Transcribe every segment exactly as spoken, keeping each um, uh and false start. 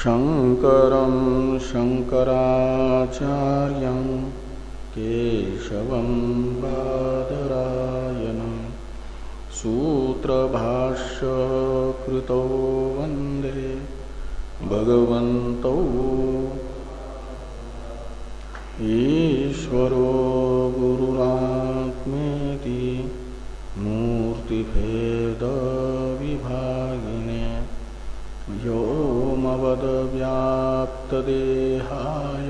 शंकरं शंकराचार्यं केशवं बादरायणं सूत्रभाष्य कृतो वंदे भगवन्तौ ईश्वरो गुरुरात्मेति मूर्तिभेद विभागिने व्योमवद्व्याप्तदेहाय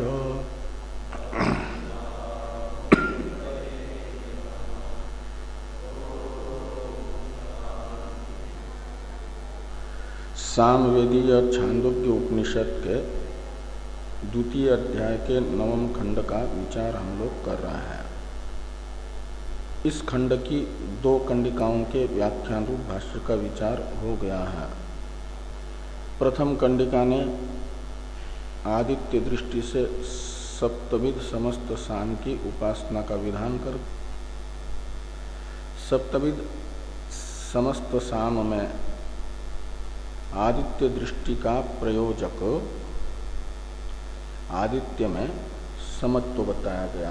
सामवेदीय छांदोग्य उपनिषद के द्वितीय अध्याय के नवम खंड का विचार हम लोग कर रहे हैं। इस खंड की दो कंडिकाओं के व्याख्यान रूप भाष्य का विचार हो गया है। प्रथम कंडिका ने आदित्य दृष्टि से सप्तविध समस्त सान की उपासना का विधान कर सप्तविध समस्त साम में आदित्य दृष्टि का प्रयोजक आदित्य में समत्व बताया गया,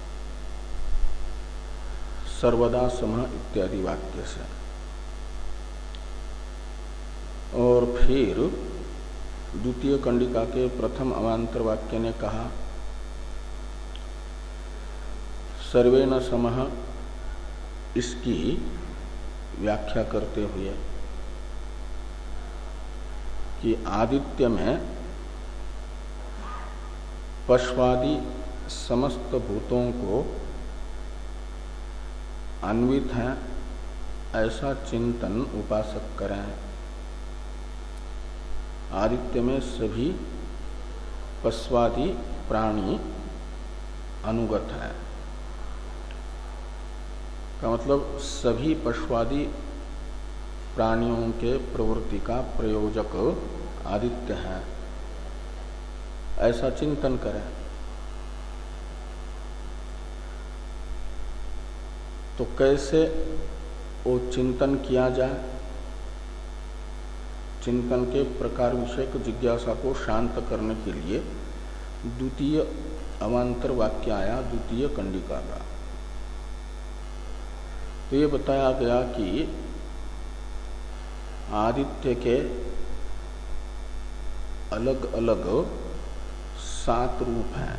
सर्वदा समः इत्यादि वाक्य से। और फिर द्वितीय कंडिका के प्रथम अवान्तर वाक्य ने कहा सर्वेण समः, इसकी व्याख्या करते हुए कि आदित्य में पश्वादि समस्त भूतों को अन्वित है ऐसा चिंतन उपासक करें। आदित्य में सभी पश्वादि प्राणी अनुगत है का मतलब सभी पश्वादि प्राणियों के प्रवृत्ति का प्रयोजक आदित्य है ऐसा चिंतन करें। तो कैसे वो चिंतन किया जाए? चिंतन के प्रकार विषयक जिज्ञासा को शांत करने के लिए द्वितीय अवान्तर वाक्य आया द्वितीय कंडिका का। तो ये बताया गया कि आदित्य के अलग अलग सात रूप हैं।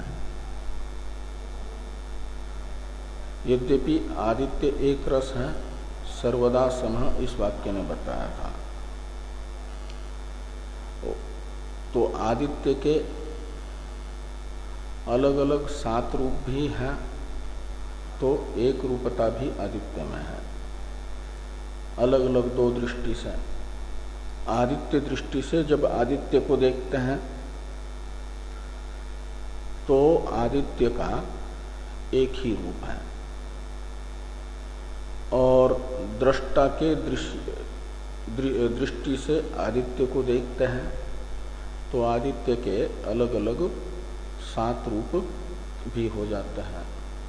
यद्यपि आदित्य एक रस है, सर्वदा समः इस वाक्य ने बताया था। तो आदित्य के अलग अलग सात रूप भी हैं, तो एक रूपता भी आदित्य में है, अलग अलग दो दृष्टि से। आदित्य दृष्टि से जब आदित्य को देखते हैं तो आदित्य का एक ही रूप है, और दृष्टा के दृष्टि से आदित्य को देखते हैं तो आदित्य के अलग अलग सात रूप भी हो जाते हैं।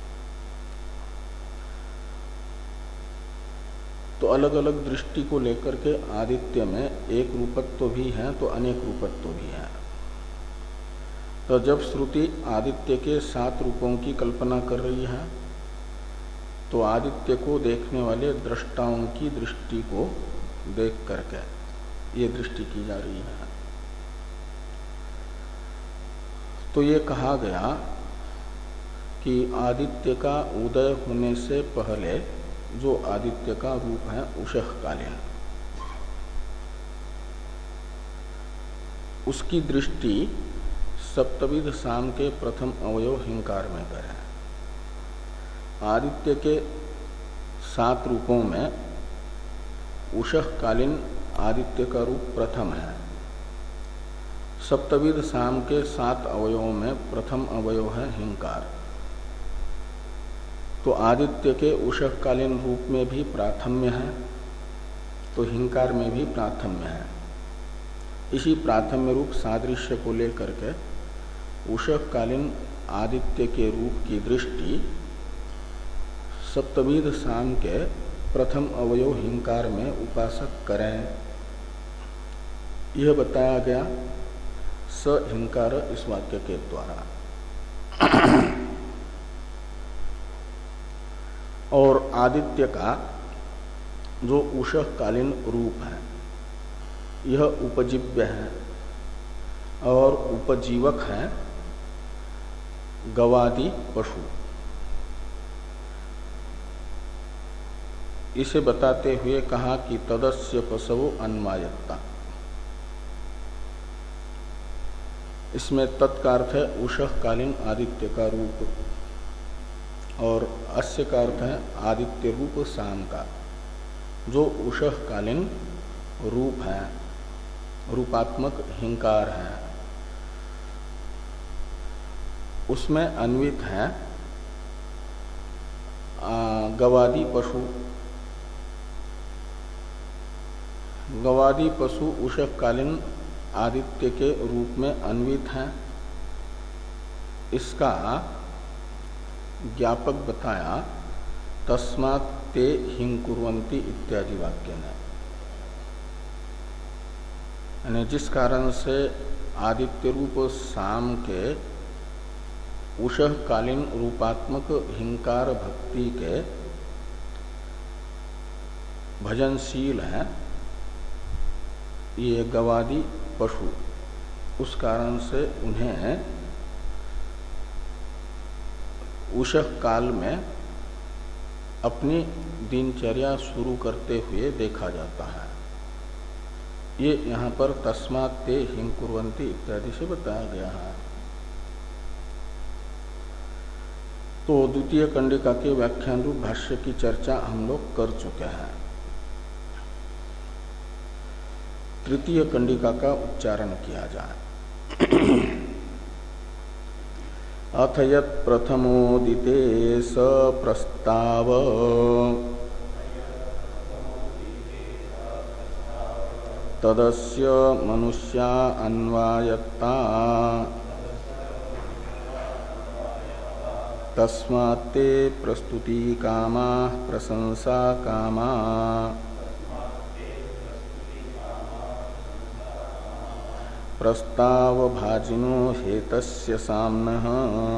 तो अलग अलग दृष्टि को लेकर के आदित्य में एक रूपत्व भी है तो अनेक रूपत्व भी है। तो जब श्रुति आदित्य के सात रूपों की कल्पना कर रही है तो आदित्य को देखने वाले दृष्टाओं की दृष्टि को देख करके ये दृष्टि की जा रही है। तो ये कहा गया कि आदित्य का उदय होने से पहले जो आदित्य का रूप है उषः कालीन, उसकी दृष्टि सप्तविध साम के प्रथम अवयव हिंकार में करें। आदित्य के सात रूपों में उषः कालीन आदित्य का रूप प्रथम है। सप्तविध साम के सात अवयवों में प्रथम अवयव है हिंकार। तो आदित्य के उषः कालीन रूप में भी प्राथम्य है, तो हिंकार में भी प्राथम्य है। इसी प्राथम्य रूप सादृश्य को लेकर के उषः कालीन आदित्य के रूप की दृष्टि सप्तविध साम के प्रथम अवयव हिंकार में उपासक करें। यह बताया गया स हिंकार इस वाक्य के द्वारा। और आदित्य का जो उषःकालीन रूप है यह उपजीव्य है और उपजीवक है गवादि पशु। इसे बताते हुए कहा कि तदस्य पशवो अन्वायत्ता। इसमें तत्कार्थ है उषःकालीन आदित्य का रूप और अस्य का अर्थ है आदित्य रूप शाम का। जो उषःकालीन रूप है, रूपात्मक हिंकार है, उसमें अन्वित है गवादि पशु। गवादि पशु उषःकालीन आदित्य के रूप में अन्वित हैं। इसका ज्ञापक बताया तस्मात् ते हिंकुर्वन्ति इत्यादि वाक्य ने। यानी जिस कारण से आदित्य रूप शाम के उषःकालीन रूपात्मक हिंकार भक्ति के भजनशील है ये गवादि पशु, उस कारण से उन्हें उषः काल में अपनी दिनचर्या शुरू करते हुए देखा जाता है। ये यहाँ पर तस्मात् ते हिंकुर्वन्ति इत्यादि से बताया गया है। तो द्वितीय कंडिका के व्याख्यान रूप भाष्य की चर्चा हम लोग कर चुके हैं। तृतीय कंडिका का उच्चारण किया जाए। अथ यत् प्रथमोदिते स प्रस्ताव तदस्य मनुष्या अन्वायत्ता तस्मात् ते प्रस्तुति कामा प्रशंसा कामा प्रस्ताव भाजिनो हेतस्य साम्नः।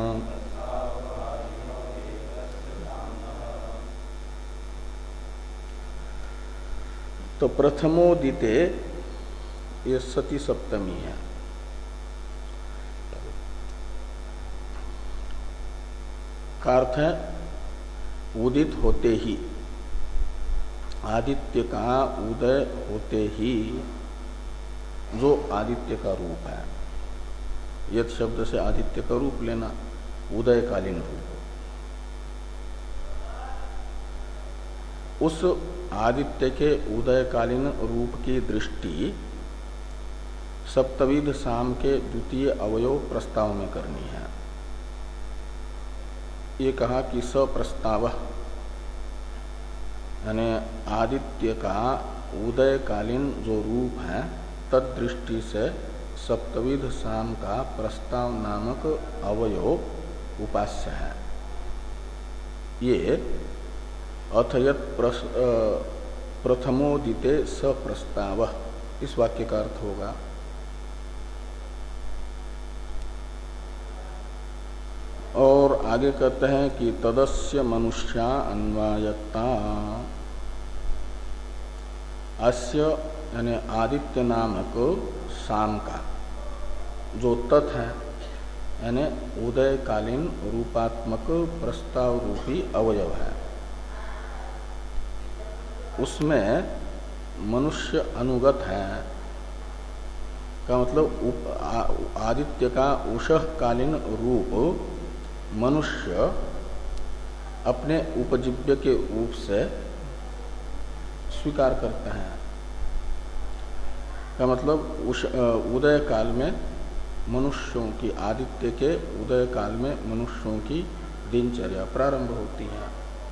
तो प्रथमोदिते ये सती सप्तमी है। का अर्थ है उदित होते ही, आदित्य का उदय होते ही जो आदित्य का रूप है, यद शब्द से आदित्य का रूप लेना, उदयकालीन रूप, उस आदित्य के उदयकालीन रूप की दृष्टि सप्तविध साम के द्वितीय अवयव प्रस्ताव में करनी है। ये कहा कि सप्रस्ताव यानी आदित्य का उदयकालीन जो रूप है तदृष्टि से सप्तविध साम का प्रस्ताव नामक अवयव उपास्य है। ये अथ यत् प्रथमोदिते सप्रस्ताव इस वाक्य का अर्थ होगा। और आगे कहते हैं कि तदस्य मनुष्या अन्वायत्ता। अस्य यानी आदित्य नामक शाम का जो तत् है यानी उदयकालीन रूपात्मक प्रस्ताव रूपी अवयव है, उसमें मनुष्य अनुगत है। का मतलब उप, आ, आदित्य का उषःकालीन रूप मनुष्य अपने उपजीव्य के रूप से स्वीकार करते हैं। का मतलब उस उदय काल में मनुष्यों की, आदित्य के उदय काल में मनुष्यों की दिनचर्या प्रारंभ होती है।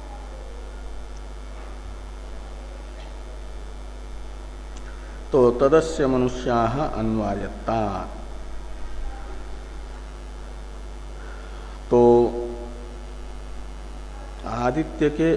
तो तदस्य मनुष्याः अन्वायत्ता। तो आदित्य के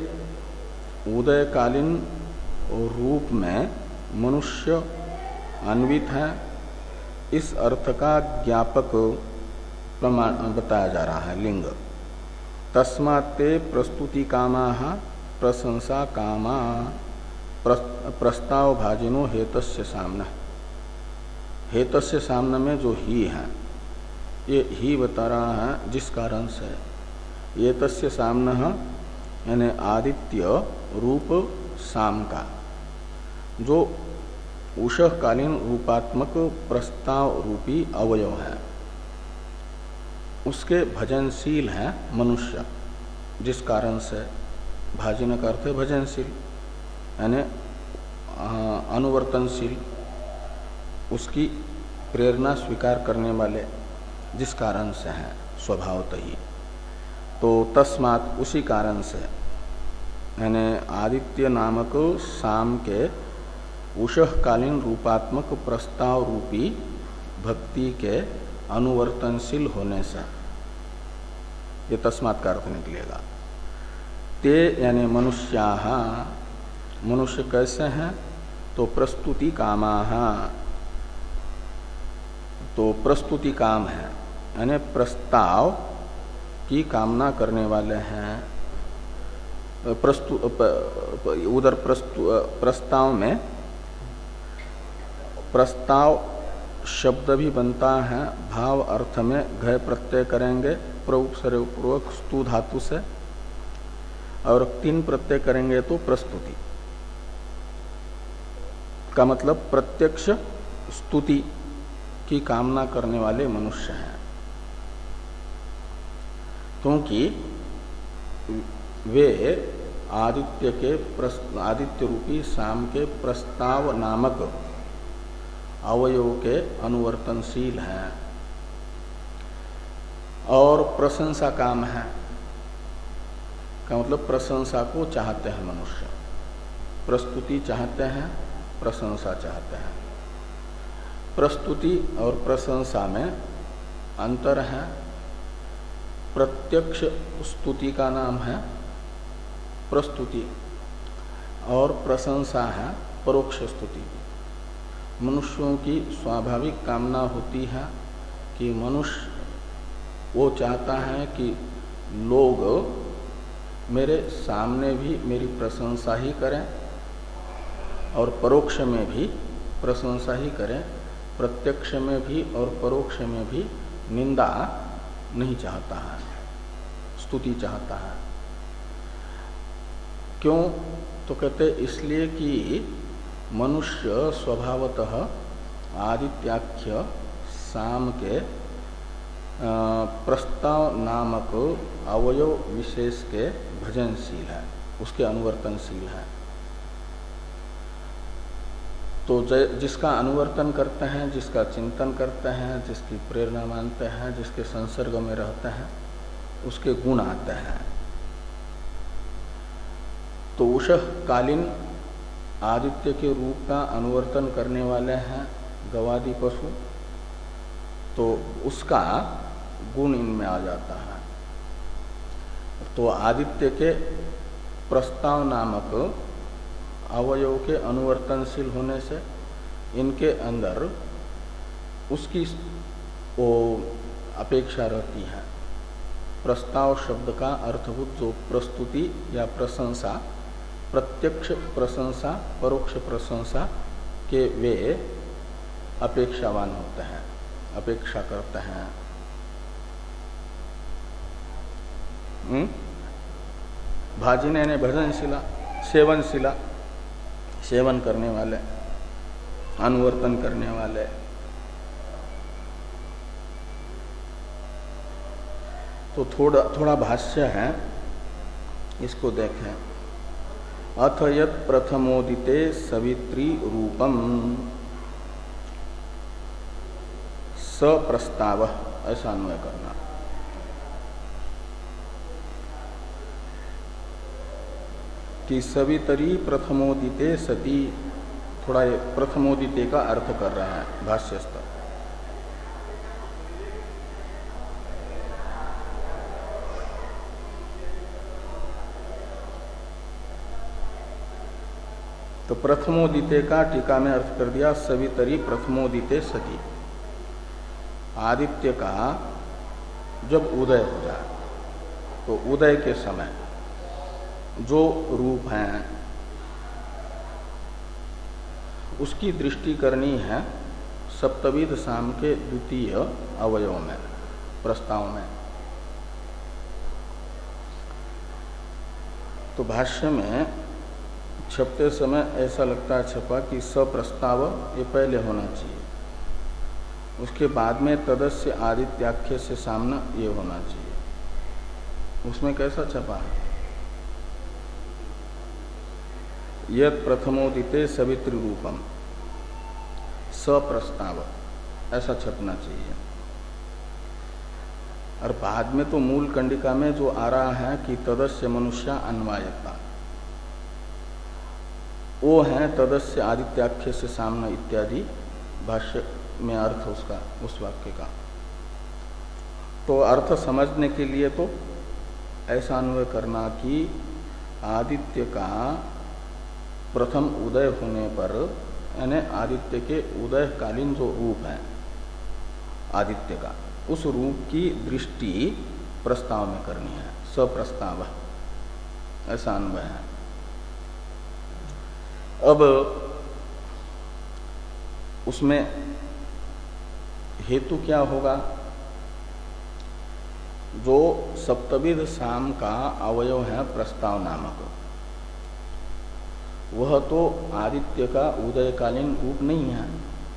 उदयकालीन रूप में मनुष्य अन्वित है इस अर्थ का ज्ञापक प्रमाण बताया जा रहा है लिंग। तस्मात्ते प्रस्तुति कामाः प्रशंसा कामा प्रस्ताव भाजिनो हेतस्य सामना। हेतस्य सामने में जो ही है, ये ही बता रहा है जिस कारण से। ये तस्य सामना यानी आदित्य रूप साम का जो उषःकालीन रूपात्मक प्रस्ताव रूपी अवयव है, उसके भजनशील है मनुष्य, जिस कारण से। भाजिन का अर्थ है भजनशील यानी अनुवर्तनशील, उसकी प्रेरणा स्वीकार करने वाले, जिस कारण से है स्वभावतः ही। तो तस्मात् उसी कारण से यानी आदित्य नामक साम के उषःकालीन रूपात्मक प्रस्ताव रूपी भक्ति के अनुवर्तनशील होने से ये तस्मात् का अर्थ निकलेगा। ते यानी मनुष्याः, मनुष्य कैसे हैं? तो प्रस्तुति कामाः, तो प्रस्तुति काम है यानी प्रस्ताव की कामना करने वाले हैं। प्रस्तु उधर प्रस्तु प्रस्ताव में प्रस्ताव शब्द भी बनता है, भाव अर्थ में घय प्रत्यय करेंगे प्रउपसर्गपूर्वक स्तु धातु से, और तीन प्रत्यय करेंगे तो प्रस्तुति का मतलब प्रत्यक्ष स्तुति की कामना करने वाले मनुष्य हैं। क्योंकि वे आदित्य के आदित्य रूपी शाम के प्रस्ताव नामक अवयव के अनुवर्तनशील हैं और प्रशंसा काम है का मतलब प्रशंसा को चाहते हैं मनुष्य। प्रस्तुति चाहते हैं, प्रशंसा चाहते हैं। प्रस्तुति और प्रशंसा में अंतर है। प्रत्यक्ष स्तुति का नाम है प्रस्तुति और प्रशंसा है परोक्ष स्तुति। मनुष्यों की स्वाभाविक कामना होती है कि मनुष्य वो चाहता है कि लोग मेरे सामने भी मेरी प्रशंसा ही करें और परोक्ष में भी प्रशंसा ही करें, प्रत्यक्ष में भी और परोक्ष में भी निंदा नहीं चाहता है, स्तुति चाहता है। क्यों? तो कहते इसलिए कि मनुष्य स्वभावतः आदित्याख्य साम के प्रस्ताव नामक अवयव विशेष के भजनशील है, उसके अनुवर्तनशील है। तो जिसका अनुवर्तन करते हैं, जिसका चिंतन करते हैं, जिसकी प्रेरणा मानते हैं, जिसके संसर्ग में रहते हैं, उसके गुण आते हैं। तो उषःकालीन आदित्य के रूप का अनुवर्तन करने वाले हैं गवादि पशु, तो उसका गुण इनमें आ जाता है। तो आदित्य के प्रस्ताव नामक अवयव के अनुवर्तनशील होने से इनके अंदर उसकी वो अपेक्षा रहती है। प्रस्ताव शब्द का अर्थभूत जो प्रस्तुति या प्रशंसा, प्रत्यक्ष प्रशंसा, परोक्ष प्रशंसा के वे अपेक्षावान होते हैं, अपेक्षा करते हैं। भाजिने ने भजनशिला, सेवनशिला, सेवन करने वाले, अनुवर्तन करने वाले। तो थोड़ा थोड़ा भाष्य है, इसको देखें। अथ यत् प्रथमोदिते सवित्री रूपम सप्रस्ताव, ऐसा अन्वय करना। कि सवितरी प्रथमोदिते सती, थोड़ा प्रथमोदिते का अर्थ कर रहे हैं भाष्यस्थ। तो प्रथमोदिते का टीका में अर्थ कर दिया सवितरी प्रथमोदिते सती। आदित्य का जब उदय हो जाए तो उदय के समय जो रूप है उसकी दृष्टि करनी है सप्तविध साम के द्वितीय अवयव में, प्रस्ताव में। तो भाष्य में छपते समय ऐसा लगता है छपा कि सप्रस्ताव ये पहले होना चाहिए, उसके बाद में तदस्य आदित्याख्य से सामना ये होना चाहिए। उसमें कैसा छपा है? यद प्रथमोदिते सवित्र रूपम सप्रस्ताव, ऐसा छपना चाहिए। और बाद में तो मूल कंडिका में जो आ रहा है कि तदस्य मनुष्य अन्वायता, वो है तदस्य आदित्याख्य से सामना इत्यादि भाष्य में अर्थ उसका, उस वाक्य का। तो अर्थ समझने के लिए तो ऐसा अन्वय करना कि आदित्य का प्रथम उदय होने पर, यानी आदित्य के उदयकालीन जो रूप है आदित्य का, उस रूप की दृष्टि प्रस्ताव में करनी है, सप्रस्ताव, ऐसा अन्वय है। अब उसमें हेतु क्या होगा? जो सप्तविध साम का अवयव है प्रस्ताव नामक, वह तो आदित्य का उदयकालीन रूप नहीं है,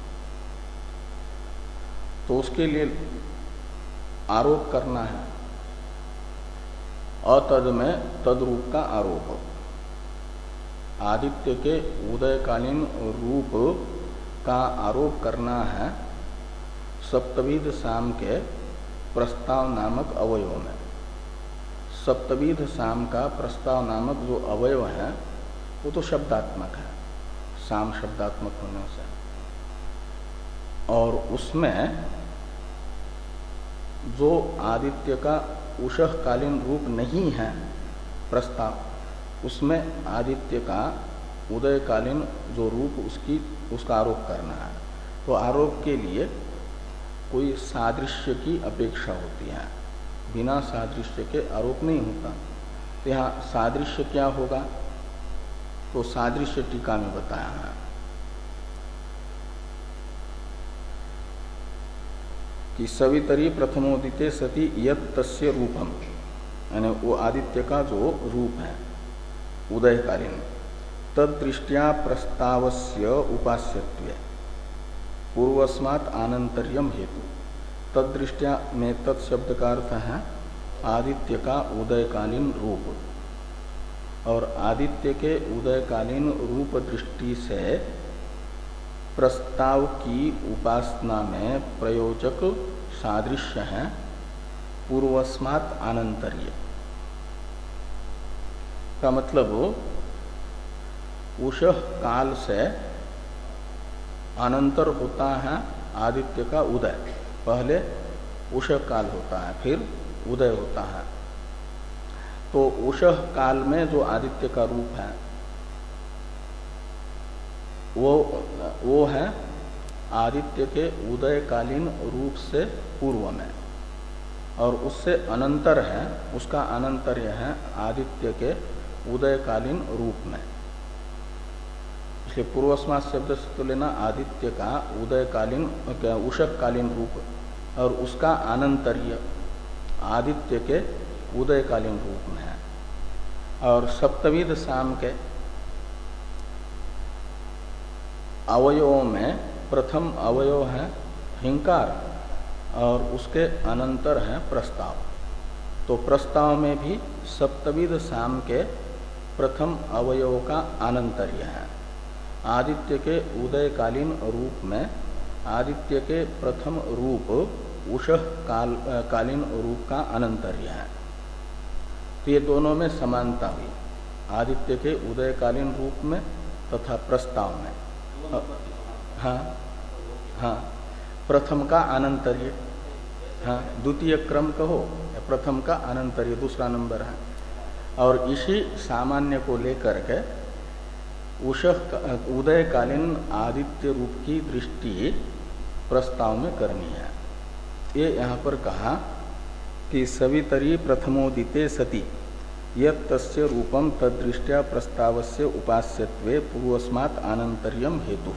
तो उसके लिए आरोप करना है, अतद में तद रूप का आरोप। आदित्य के उदयकालीन रूप का आरोप करना है सप्तविध साम के प्रस्ताव नामक अवयव में। सप्तविध साम का प्रस्ताव नामक जो अवयव है वो तो शब्दात्मक है, साम शब्दात्मक होने से, और उसमें जो आदित्य का उषः कालीन रूप नहीं है प्रस्ताव, उसमें आदित्य का उदयकालीन जो रूप उसकी उसका आरोप करना है। तो आरोप के लिए कोई सादृश्य की अपेक्षा होती है, बिना सादृश्य के आरोप नहीं होता। तो यहाँ सादृश्य क्या होगा? तो सादृश्य टीका में बताया है कि सवितरी प्रथमोदिते सति यत् तस्य रूपम, यानी वो आदित्य का जो रूप है उदयकालीन, तदृष्ट्या प्रस्तावस्य उपास्यत्वे पूर्वस्मात् आनंतर्यम हेतु। तदृष्ट्या में तत्शब्द का अर्थ है आदित्य का उदयकालीन रूप, और आदित्य के उदयकालीन रूप दृष्टि से प्रस्ताव की उपासना में प्रयोजक सादृश्य है पूर्वस्मात् आनंतर्य का मतलब उषः काल से अनंतर होता है आदित्य का उदय। पहले उषः काल होता है, फिर उदय होता है। तो उषः काल में जो आदित्य का रूप है वो वो है आदित्य के उदयकालीन रूप से पूर्व में, और उससे अनंतर है, उसका अनंतर्य है आदित्य के उदयकालीन रूप में। इसलिए पूर्वस्मात् शब्द से तो लेना आदित्य का उदयकालीन उषःकालीन रूप, और उसका अनंतर्य आदित्य के उदयकालीन रूप में है। और सप्तविध साम के अवयवों में प्रथम अवयव है हिंकार, और उसके अनंतर है प्रस्ताव। तो प्रस्ताव में भी सप्तविध साम के प्रथम अवयव का अनंतर्य है। आदित्य के उदयकालीन रूप में आदित्य के प्रथम रूप उषः काल कालीन रूप का अनंतर्य है। तो ये दोनों में समानता हुई, आदित्य के उदयकालीन रूप में तथा प्रस्ताव में। हाँ हाँ, प्रथम का अनंतर्य, हाँ द्वितीय क्रम कहो, प्रथम का अनंतर्य दूसरा नंबर है। और इसी सामान्य को लेकर के उषः उदयकालीन आदित्य रूप की दृष्टि प्रस्ताव में करनी है। ये यहाँ पर कहा कि सवितरी प्रथमोदिते सति यत् तस्य रूपम तदृष्ट्या प्रस्तावस्य उपास्यत्वे पूर्वस्मात् आनंतर्यम हेतु।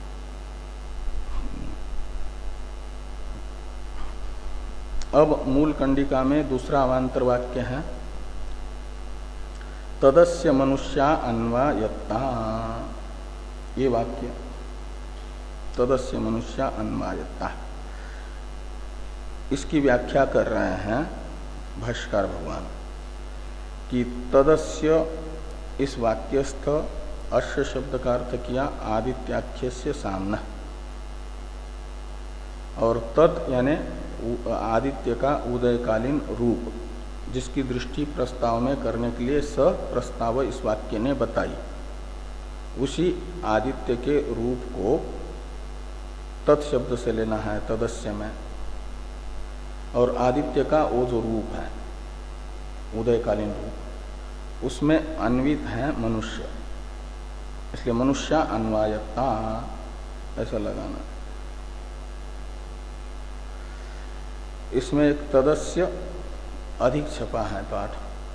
अब मूल कंडिका में दूसरा अवान्तर वाक्य है तदस्य मनुष्या अन्वायत्ता। ये वाक्य तदस्य मनुष्या अन्वायत्ता, इसकी व्याख्या कर रहे हैं भाष्यकार भगवान कि तदस्य इस वाक्यस्थ अश्य शब्द का अर्थ किया आदित्याख्य से सामना, और तत् यानी आदित्य का उदयकालीन रूप जिसकी दृष्टि प्रस्ताव में करने के लिए स प्रस्ताव इस वाक्य ने बताई, उसी आदित्य के रूप को तत्शब्द से लेना है तदस्य में। और आदित्य का वो जो रूप है उदयकालीन रूप, उसमें अन्वित है मनुष्य, इसलिए मनुष्य अन्वायत्ता ऐसा लगाना। इसमें एक तदस्य अधिक छपा है पाठ,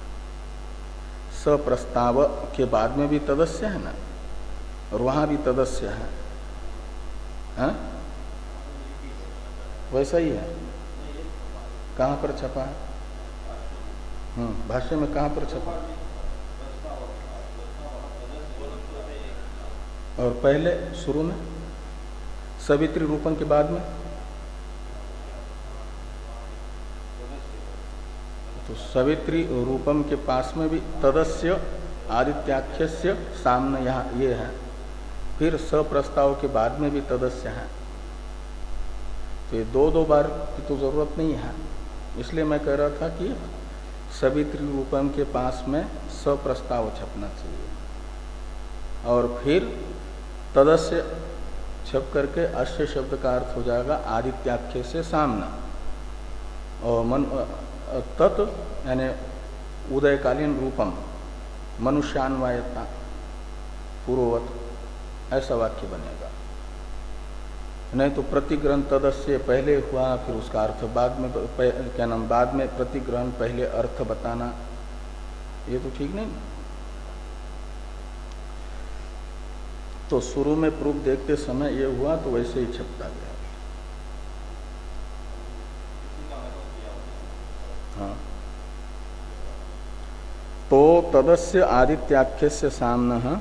सप्रस्ताव के बाद में भी तदस्य है ना, और वहां भी तदस्य है, है? वैसा ही है। कहाँ पर छपा है? हम्म भाष्य में कहाँ पर छपा? और पहले शुरू में सवित्री रूपम के बाद में तो सवित्री रूपम के पास में भी तदस्य आदित्याख्यस्य सामने यहाँ ये है, फिर सप्रस्ताव के बाद में भी तदस्य है। तो ये दो दो बार की तो जरूरत नहीं है, इसलिए मैं कह रहा था कि सवित्री रूपम के पास में सप्रस्ताव छपना चाहिए और फिर तदस्य छप करके अश्य शब्द का अर्थ हो जाएगा आदित्याख्य से सामना, और मन तत् यानी उदयकालीन रूपम मनुष्यान्वायता पूर्ववत, ऐसा वाक्य बनेगा। नहीं तो प्रतिग्रहण तदस्य पहले हुआ फिर उसका अर्थ बाद में, क्या नाम, बाद में प्रतिग्रहण पहले अर्थ बताना, ये तो ठीक नहीं। तो शुरू में प्रूफ देखते समय ये हुआ तो वैसे ही छपता गया। हाँ, तो तदस्य आदित्याख्य से सामना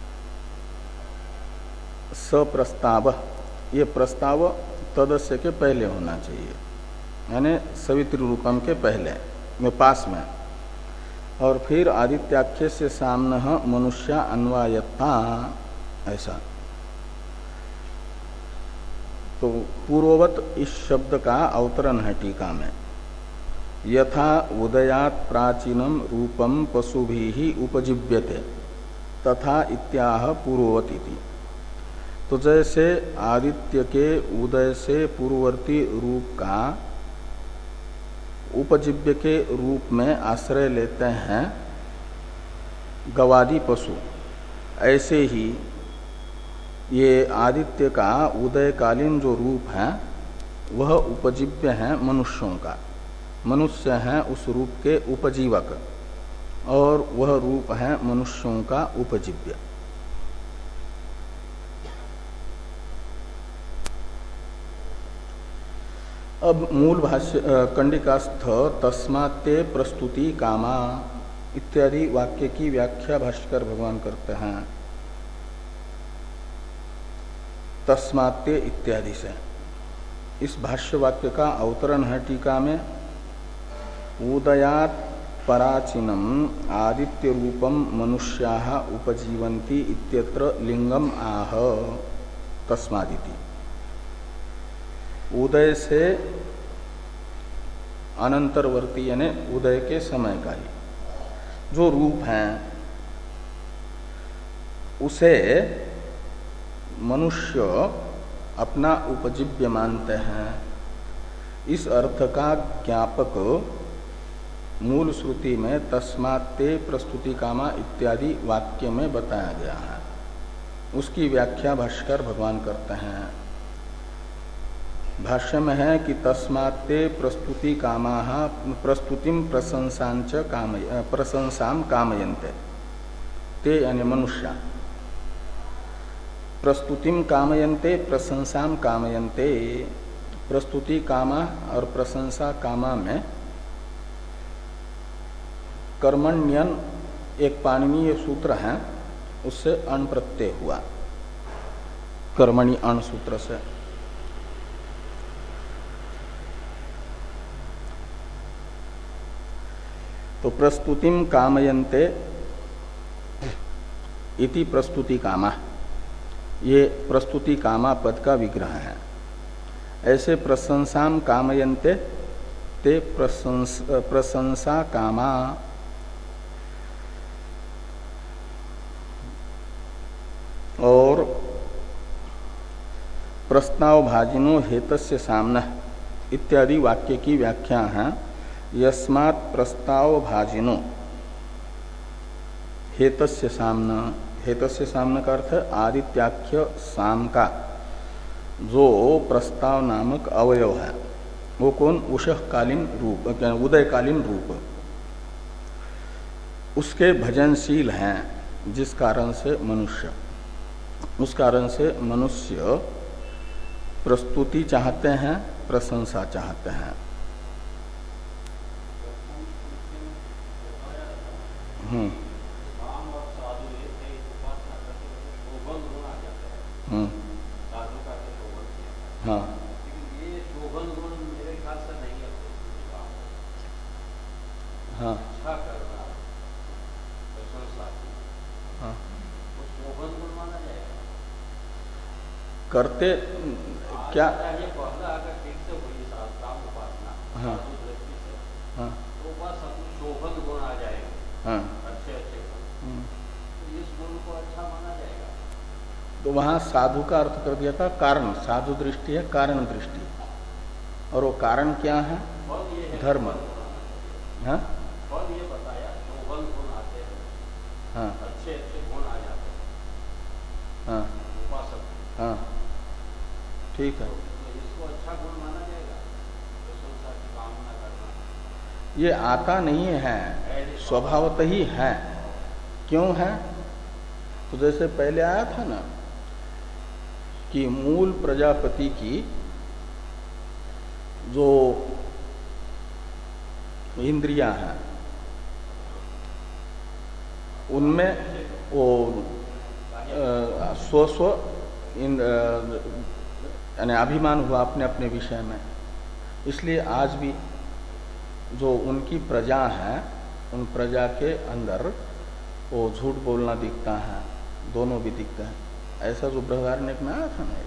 सप्रस्ताव, ये प्रस्ताव तदस्य के पहले होना चाहिए, यानी सवित्री रूपम के पहले में पास में, और फिर आदित्याख्य से सामना मनुष्य अन्वायत्ता, ऐसा। तो पूर्ववत इस शब्द का अवतरण है टीका में, यथा उदयात प्राचीनम रूपम पशुभिः उपजीव्यते तथा इत्याह पूर्ववत इति। तो जैसे आदित्य के उदय से पूर्ववर्ती रूप का उपजीव्य के रूप में आश्रय लेते हैं गवादि पशु, ऐसे ही ये आदित्य का उदयकालीन जो रूप है वह उपजीव्य है मनुष्यों का, मनुष्य हैं उस रूप के उपजीवक, और वह रूप है मनुष्यों का उपजीव्य। अब मूल भाष्य कंडिकास्थ तस्मात्ते प्रस्तुति कामा इत्यादि वाक्य की व्याख्या भाष्यकर भगवान करते हैं तस्मात्ते इत्यादि से। इस भाष्य वाक्य का अवतरण है टीका में, उदयात पराचीनम आदित्य रूपम मनुष्याः उपजीवन्ति इत्यत्र लिंगम आह तस्मादिति। उदय से अनंतरवर्ती यानी उदय के समय का ही जो रूप है उसे मनुष्य अपना उपजीव्य मानते हैं। इस अर्थ का ज्ञापक मूल श्रुति में तस्मात्ते प्रस्तुति कामा इत्यादि वाक्य में बताया गया है। उसकी व्याख्या भाष्कर भगवान करते हैं। भाष्य में है कि तस्मात्ते प्रस्तुति कामाः प्रस्तुतिम प्रशंसांच कामय प्रशंसाम कामयन्ते ते यानी मनुष्य प्रस्तुतिम कामयन्ते प्रशंसाम कामयन्ते। प्रस्तुति कामा और प्रशंसा कामा में कर्मण्यन एक पाणिनीय सूत्र है, उससे अण प्रत्यय हुआ, कर्मणि अण सूत्र से। तो प्रस्तुतिम कामयन्ते इति प्रस्तुति कामा, ये प्रस्तुति कामा पद का विग्रह है। ऐसे प्रशंसाम कामयन्ते ते प्रशंस, प्रशंसा कामा। और प्रस्ताव भाजिनो हेतस्य सामना इत्यादि वाक्य की व्याख्या है। यस्मात् प्रस्ताव भाजिनो हेतस्य सामना, हेतस्य सामना का अर्थ है आदित्याख्य साम का जो प्रस्ताव नामक अवयव है, वो कौन? उषःकालीन रूप, उदयकालीन रूप, उसके भजनशील हैं, जिस कारण से मनुष्य, उस कारण से मनुष्य प्रस्तुति चाहते हैं, प्रशंसा चाहते हैं। हम्म हम्म हाँ हाँ हाँ करते क्या? हाँ हाँ हाँ तो वहाँ साधु का अर्थ कर दिया था कारण। साधु दृष्टि है कारण दृष्टि, और वो कारण क्या है? धर्म। हाँ हाँ अच्छे अच्छे गुण आ जाते हैं। हाँ उपासक हाँ ठीक है। इसको अच्छा गुण माना जाएगा, प्रशंसा की कामना करना। ये आता नहीं है, स्वभावतः ही है। क्यों है? तो जैसे पहले आया था ना कि मूल प्रजापति की जो इंद्रियां हैं उनमें वो स्व स्व यानी अभिमान हुआ अपने अपने विषय में। इसलिए आज भी जो उनकी प्रजा है, उन प्रजा के अंदर वो झूठ बोलना दिखता है, दोनों भी दिखते हैं। ऐसा जो बृहदारण्यक में आया था ना,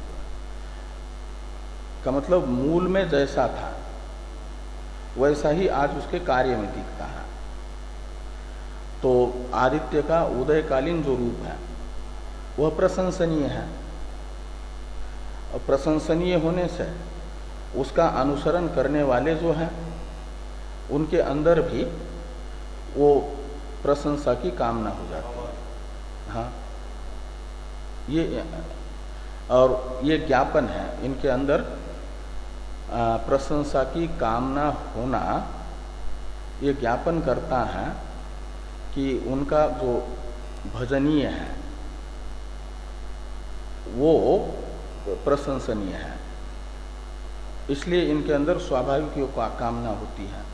का मतलब मूल में जैसा था वैसा ही आज उसके कार्य में दिखता है। तो आदित्य का उदयकालीन जो रूप है वह प्रशंसनीय है, और प्रशंसनीय होने से उसका अनुसरण करने वाले जो हैं उनके अंदर भी वो प्रशंसा की कामना हो जाती है। हाँ ये और ये ज्ञापन है, इनके अंदर प्रशंसा की कामना होना ये ज्ञापन करता है कि उनका जो भजनीय है वो प्रशंसनीय है। इसलिए इनके अंदर स्वाभाविक का कामना होती है।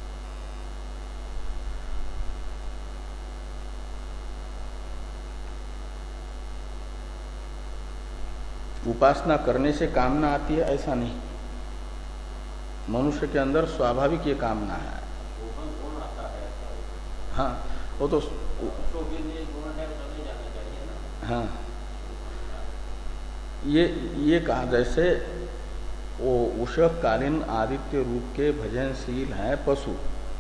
उपासना करने से कामना आती है ऐसा नहीं, मनुष्य के अंदर स्वाभाविक ये कामना है। हाँ वो तो हाँ ये ये कहा जैसे वो उषःकालीन आदित्य रूप के भजनशील है पशु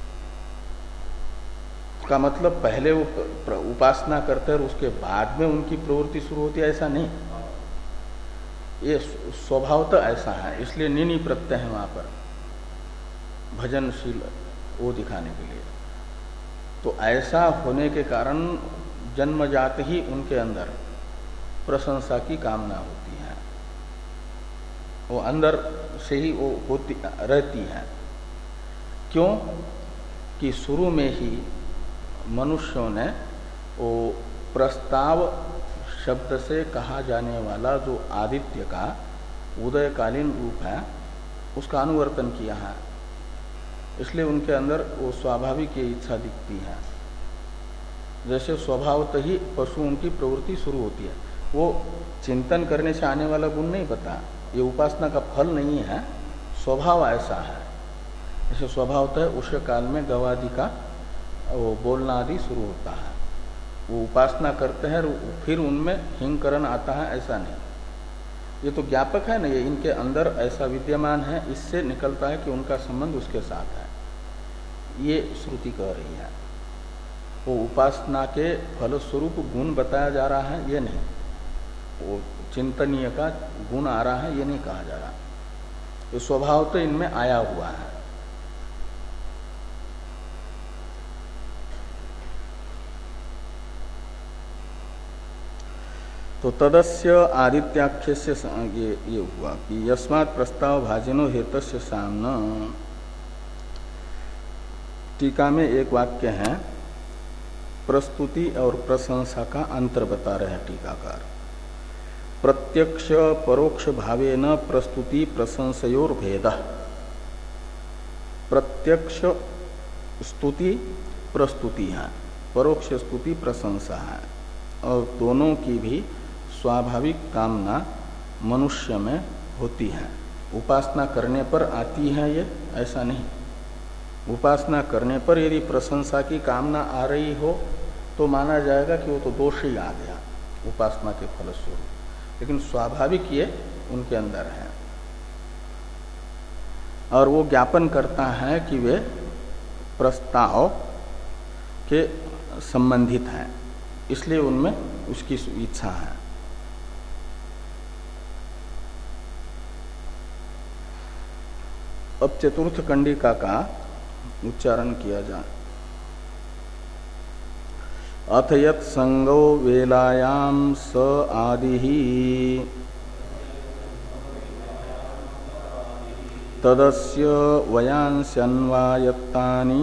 का मतलब पहले वो उपासना करते और उसके बाद में उनकी प्रवृत्ति शुरू होती है ऐसा नहीं। ये स्वभावतः ऐसा है, इसलिए निनी प्रत्यय है वहां पर भजनशील वो दिखाने के लिए। तो ऐसा होने के कारण जन्मजात ही उनके अंदर प्रशंसा की कामना होती है। वो अंदर से ही वो होती रहती है। क्यों कि शुरू में ही मनुष्यों ने वो प्रस्ताव शब्द से कहा जाने वाला जो आदित्य का उदयकालीन रूप है उसका अनुवर्तन किया है, इसलिए उनके अंदर वो स्वाभाविक ये इच्छा दिखती है। जैसे स्वभावतः ही पशुओं की प्रवृत्ति शुरू होती है, वो चिंतन करने से आने वाला गुण नहीं पता, ये उपासना का फल नहीं है, स्वभाव ऐसा है। जैसे स्वभावतः उस काल में गवादि का वो बोलना आदि शुरू होता है, वो उपासना करते हैं फिर उनमें हिंकरण आता है, ऐसा नहीं। ये तो ज्ञापक है ना, ये इनके अंदर ऐसा विद्यमान है, इससे निकलता है कि उनका संबंध उसके साथ है, ये श्रुति कह रही है। वो उपासना के फलस्वरूप गुण बताया जा रहा है, ये नहीं, वो चिंतनीय का गुण आ रहा है, ये नहीं कहा जा रहा। ये स्वभाव तो इनमें आया हुआ है। तो तदस्य आदित्याख्य से ये, ये हुआ कि यस्मात् प्रस्ताव भाजिनो हेतस्य सामने। टीका में एक वाक्य है, प्रस्तुति और प्रशंसा का अंतर बता रहे हैं टीकाकार। प्रत्यक्ष परोक्ष भावेन प्रस्तुति प्रशंसयोर भेद। प्रत्यक्ष स्तुति प्रस्तुति है, परोक्ष स्तुति प्रशंसा है, और दोनों की भी स्वाभाविक कामना मनुष्य में होती है। उपासना करने पर आती है ये, ऐसा नहीं। उपासना करने पर यदि प्रशंसा की कामना आ रही हो तो माना जाएगा कि वो तो दोष ही आ गया उपासना के फलस्वरूप, लेकिन स्वाभाविक ये उनके अंदर है और वो ज्ञापन करता है कि वे प्रस्ताव के संबंधित हैं, इसलिए उनमें उसकी इच्छा है। अब चतुर्थ कंडिका का उच्चारण किया जाए। अथ यत् संगो वेलायाम स आदिहि तदस्य वयांस्यन्वायत्तानि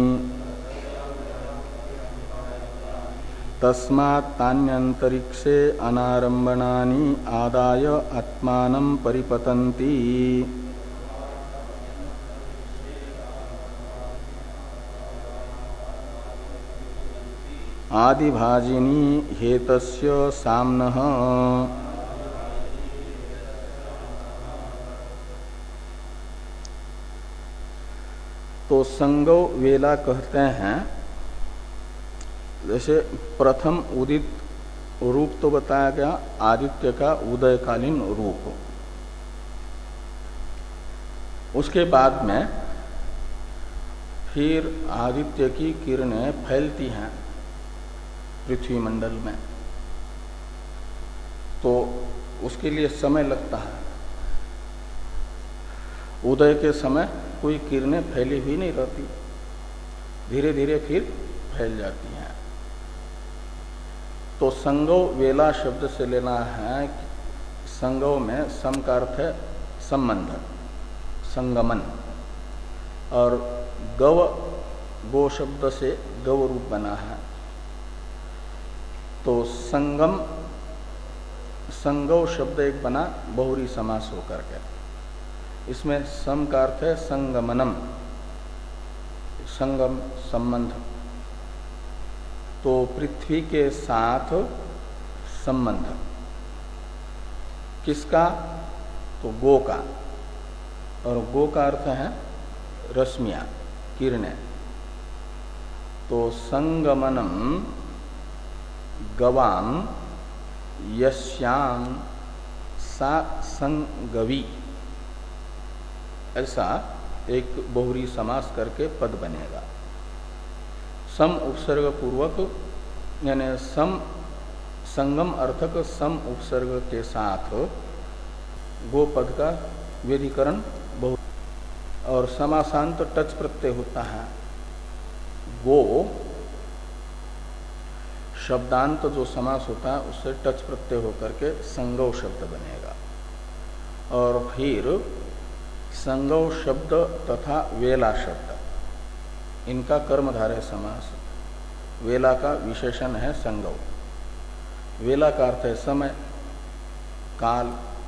तस्मात् तान्यंतरिक्षे अनारंभणानि आदाय आत्मानं परिपतन्ति। आदिभाजिनी हेतस्य साम्नः तो संगो वेला कहते हैं। जैसे प्रथम उदित रूप तो बताया गया आदित्य का उदयकालीन रूप, उसके बाद में फिर आदित्य की किरणें फैलती हैं पृथ्वी मंडल में, तो उसके लिए समय लगता है। उदय के समय कोई किरणें फैली हुई नहीं रहती, धीरे धीरे फिर फैल जाती हैं। तो संगव वेला शब्द से लेना है, संगव में सम का अर्थ है संबंध, संगमन, और गव गो शब्द से गव रूप बना है। तो संगम संगव शब्द एक बना बहुरी समास होकर के, इसमें सम का अर्थ है संगमनम, संगम संबंध। तो पृथ्वी के साथ संबंध किसका? तो गो का, और गो का अर्थ है रश्मियां, किरणें। तो संगमनम गवाम यस्याम सा संगवी, ऐसा एक बहुरी समास करके पद बनेगा। सम उपसर्ग पूर्वक, यानी सम संगम अर्थक सम उपसर्ग के साथ गो पद का व्यधिकरण बहु, और समासांत टच प्रत्यय होता है। गो शब्दांत जो समास होता है उससे टच प्रत्यय होकर के संगव शब्द बनेगा। और फिर संगव शब्द तथा वेला शब्द, इनका कर्मधारय समास। वेला का विशेषण है संगव, वेला का अर्थ है समय, काल।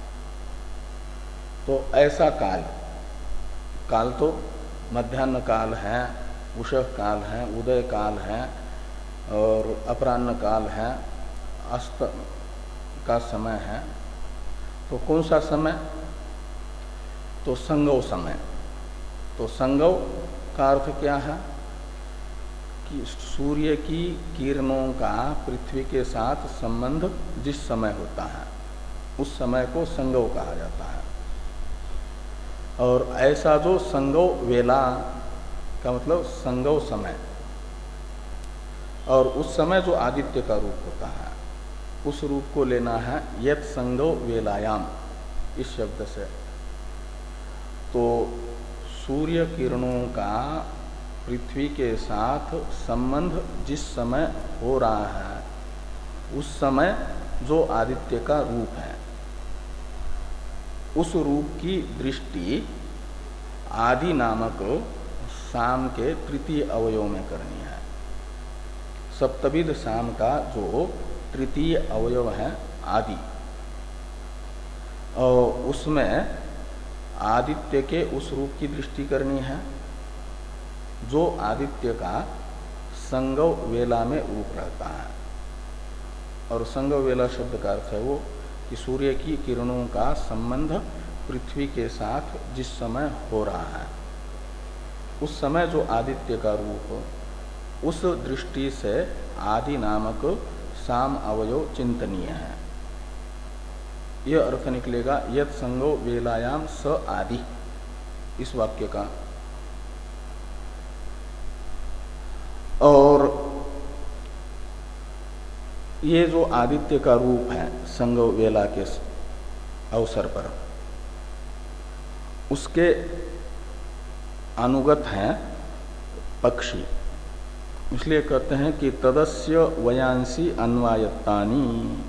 तो ऐसा काल, काल तो मध्याह्न काल है, उषः काल है, उदय काल है और अपराह्न काल है, अस्त का समय है। तो कौन सा समय? तो संगव समय। तो संगव का अर्थ क्या है कि सूर्य की किरणों का पृथ्वी के साथ संबंध जिस समय होता है उस समय को संगव कहा जाता है। और ऐसा जो संगव वेला का मतलब संगव समय, और उस समय जो आदित्य का रूप होता है उस रूप को लेना है यत संगव वेलायाम इस शब्द से। तो सूर्य किरणों का पृथ्वी के साथ संबंध जिस समय हो रहा है उस समय जो आदित्य का रूप है उस रूप की दृष्टि आदि नामक साम के तृतीय अवयव में करनी है। सप्तविध साम का जो तृतीय अवयव है आदि, और उसमें आदित्य के उस रूप की दृष्टि करनी है जो आदित्य का संगव वेला में रूप रहता है। और संगव वेला शब्द का अर्थ है वो कि सूर्य की किरणों का संबंध पृथ्वी के साथ जिस समय हो रहा है उस समय जो आदित्य का रूप, उस दृष्टि से आदि नामक साम अवयव चिंतनीय है। यह अर्थ निकलेगा यत संगो वेलायाम स आदि इस वाक्य का। और ये जो आदित्य का रूप है संगव वेला के अवसर पर, उसके अनुगत हैं पक्षी। इसलिए कहते हैं कि तदस्य वयांसी अन्वायत्तानि,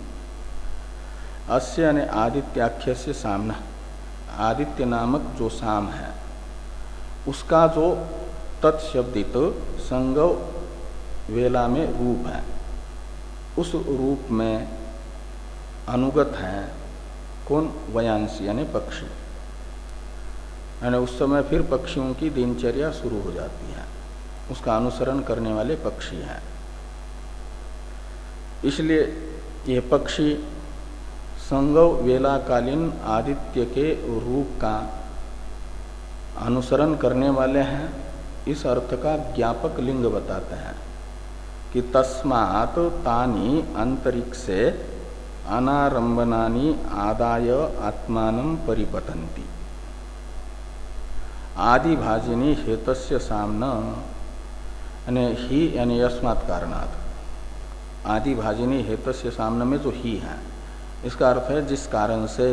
अस्य यानी आदित्याख्य से सामना, आदित्य नामक जो साम है उसका जो तत्शब्दित संगव वेला में रूप है उस रूप में अनुगत है कौन? वयांसी यानी पक्षी। यानी उस समय फिर पक्षियों की दिनचर्या शुरू हो जाती है, उसका अनुसरण करने वाले पक्षी हैं। इसलिए ये पक्षी संगव वेलाकालीन आदित्य के रूप का अनुसरण करने वाले हैं। इस अर्थ का ज्ञापक लिंग बताते हैं कि तस्मात् तानि अंतरिक्षे अनारंभनानि आदाय आत्मानं परिपतन्ति। आदि भाजिनी हेतस्य सामना यानी ही यानी यस्मात् कारणात्, आदि भाजिनी हेतस्य सामने में जो ही है इसका अर्थ है जिस कारण से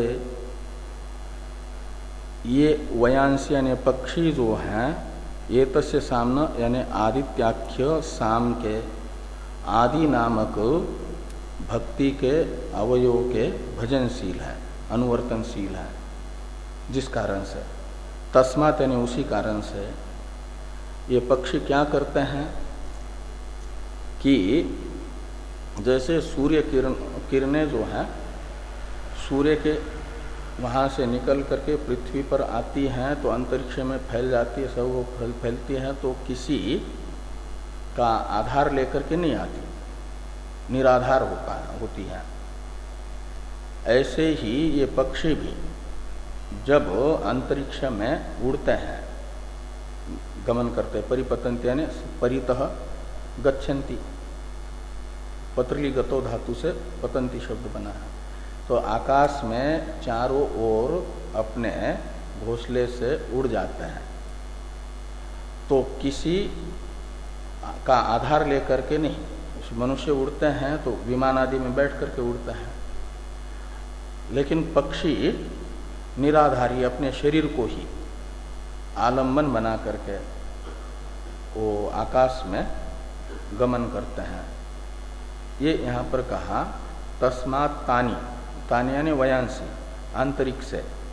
ये वयांश यानी पक्षी जो हैं ये तस्य सामना यानी आदित्याख्य साम के आदि नामक भक्ति के अवयव के भजनशील है, अनुवर्तनशील है। जिस कारण से तस्मात् यानी उसी कारण से ये पक्षी क्या करते हैं कि जैसे सूर्य किरण किरणें जो हैं सूर्य के वहाँ से निकल करके पृथ्वी पर आती हैं तो अंतरिक्ष में फैल जाती है, सब वो फैल फैलती हैं तो किसी का आधार लेकर के नहीं आती, निराधार होता है होती है। ऐसे ही ये पक्षी भी जब अंतरिक्ष में उड़ते हैं, गमन करते, परिपतंती यानी परितः गच्छन्ति, पत्रली गतो धातु से पतंती शब्द बना है। तो आकाश में चारों ओर अपने घोंसले से उड़ जाते हैं, तो किसी का आधार लेकर के नहीं। मनुष्य उड़ते हैं तो विमान आदि में बैठ करके उड़ते हैं, लेकिन पक्षी निराधारी अपने शरीर को ही आलम्बन बना करके वो आकाश में गमन करते हैं। ये यहाँ पर कहा तस्मात् तानि, तानि यानी वयांसी, अंतरिक्ष से